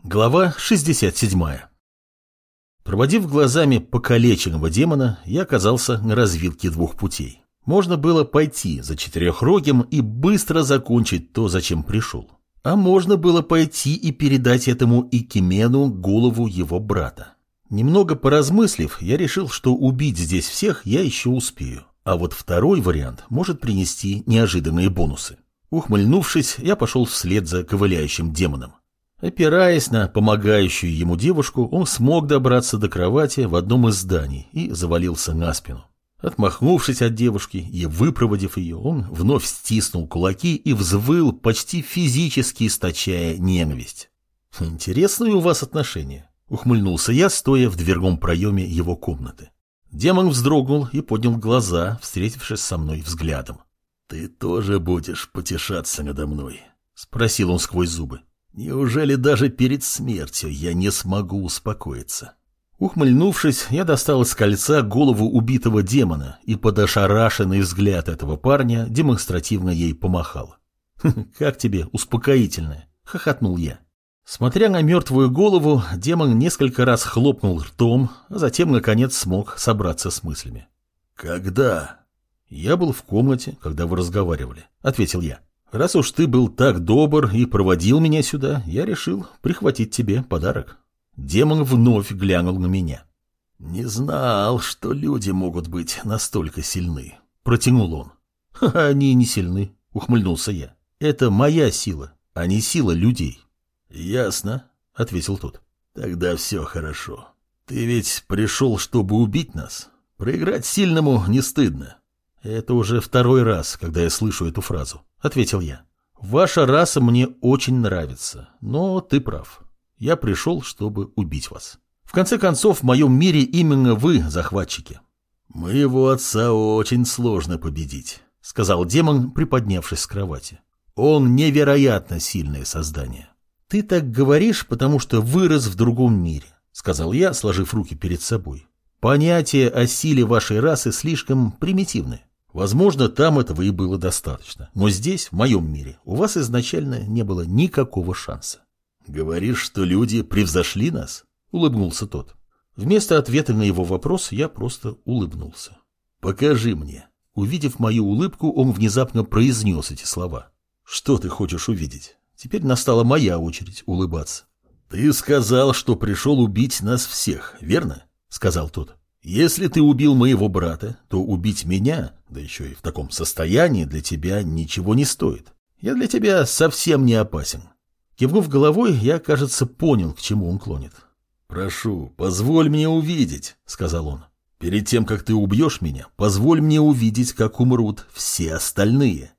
Глава 67. Проводив глазами покалеченного демона, я оказался на развилке двух путей. Можно было пойти за четырехрогим и быстро закончить то, зачем пришел. А можно было пойти и передать этому Икимену голову его брата. Немного поразмыслив, я решил, что убить здесь всех я еще успею. А вот второй вариант может принести неожиданные бонусы. Ухмыльнувшись, я пошел вслед за ковыляющим демоном. Опираясь на помогающую ему девушку, он смог добраться до кровати в одном из зданий и завалился на спину. Отмахнувшись от девушки и выпроводив ее, он вновь стиснул кулаки и взвыл, почти физически источая ненависть. «Интересные у вас отношения», — ухмыльнулся я, стоя в дверном проеме его комнаты. Демон вздрогнул и поднял глаза, встретившись со мной взглядом. «Ты тоже будешь потешаться надо мной?» — спросил он сквозь зубы. «Неужели даже перед смертью я не смогу успокоиться?» Ухмыльнувшись, я достал из кольца голову убитого демона и под ошарашенный взгляд этого парня демонстративно ей помахал. «Как тебе успокоительное?» — хохотнул я. Смотря на мертвую голову, демон несколько раз хлопнул ртом, а затем, наконец, смог собраться с мыслями. «Когда?» «Я был в комнате, когда вы разговаривали», — ответил я. «Раз уж ты был так добр и проводил меня сюда, я решил прихватить тебе подарок». Демон вновь глянул на меня. «Не знал, что люди могут быть настолько сильны», — протянул он. «Они не сильны», — ухмыльнулся я. «Это моя сила, а не сила людей». «Ясно», — ответил тот. «Тогда все хорошо. Ты ведь пришел, чтобы убить нас? Проиграть сильному не стыдно». «Это уже второй раз, когда я слышу эту фразу», — ответил я. «Ваша раса мне очень нравится, но ты прав. Я пришел, чтобы убить вас. В конце концов, в моем мире именно вы захватчики». «Моего отца очень сложно победить», — сказал демон, приподнявшись с кровати. «Он невероятно сильное создание». «Ты так говоришь, потому что вырос в другом мире», — сказал я, сложив руки перед собой. «Понятия о силе вашей расы слишком примитивны. Возможно, там этого и было достаточно. Но здесь, в моем мире, у вас изначально не было никакого шанса». «Говоришь, что люди превзошли нас?» — улыбнулся тот. Вместо ответа на его вопрос я просто улыбнулся. «Покажи мне». Увидев мою улыбку, он внезапно произнес эти слова. «Что ты хочешь увидеть?» Теперь настала моя очередь улыбаться. «Ты сказал, что пришел убить нас всех, верно?» — сказал тот. «Если ты убил моего брата, то убить меня, да еще и в таком состоянии, для тебя ничего не стоит. Я для тебя совсем не опасен». Кивнув головой, я, кажется, понял, к чему он клонит. «Прошу, позволь мне увидеть», — сказал он. «Перед тем, как ты убьешь меня, позволь мне увидеть, как умрут все остальные».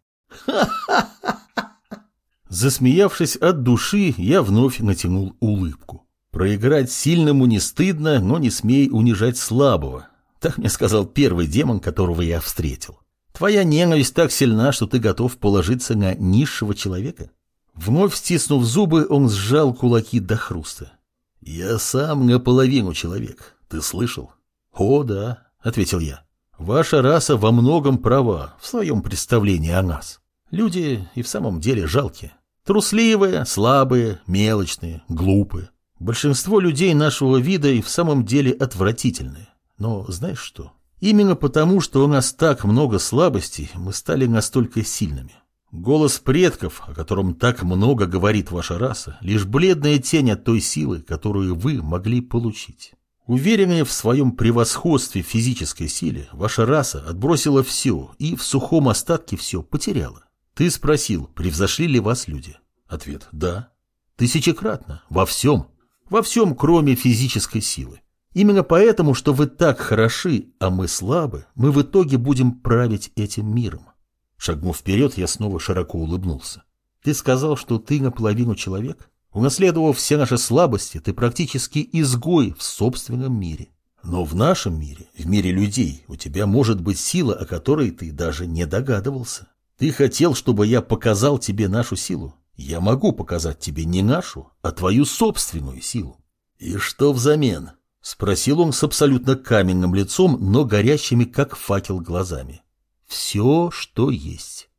Засмеявшись от души, я вновь натянул улыбку. «Проиграть сильному не стыдно, но не смей унижать слабого», — так мне сказал первый демон, которого я встретил. «Твоя ненависть так сильна, что ты готов положиться на низшего человека». Вновь стиснув зубы, он сжал кулаки до хруста. «Я сам наполовину человек, ты слышал?» «О, да», — ответил я. «Ваша раса во многом права в своем представлении о нас. Люди и в самом деле жалкие. Трусливые, слабые, мелочные, глупые. Большинство людей нашего вида и в самом деле отвратительные. Но знаешь что? Именно потому, что у нас так много слабостей, мы стали настолько сильными. Голос предков, о котором так много говорит ваша раса, лишь бледная тень от той силы, которую вы могли получить. Уверенная в своем превосходстве в физической силе, ваша раса отбросила все и в сухом остатке все потеряла. Ты спросил, превзошли ли вас люди? Ответ – да. Тысячекратно, во всем. Во всем, кроме физической силы. Именно поэтому, что вы так хороши, а мы слабы, мы в итоге будем править этим миром. Шагнув вперед, я снова широко улыбнулся. «Ты сказал, что ты наполовину человек? Унаследовав все наши слабости, ты практически изгой в собственном мире. Но в нашем мире, в мире людей, у тебя может быть сила, о которой ты даже не догадывался. Ты хотел, чтобы я показал тебе нашу силу? Я могу показать тебе не нашу, а твою собственную силу». «И что взамен?» — спросил он с абсолютно каменным лицом, но горящими, как факел, глазами. «Все, что есть»,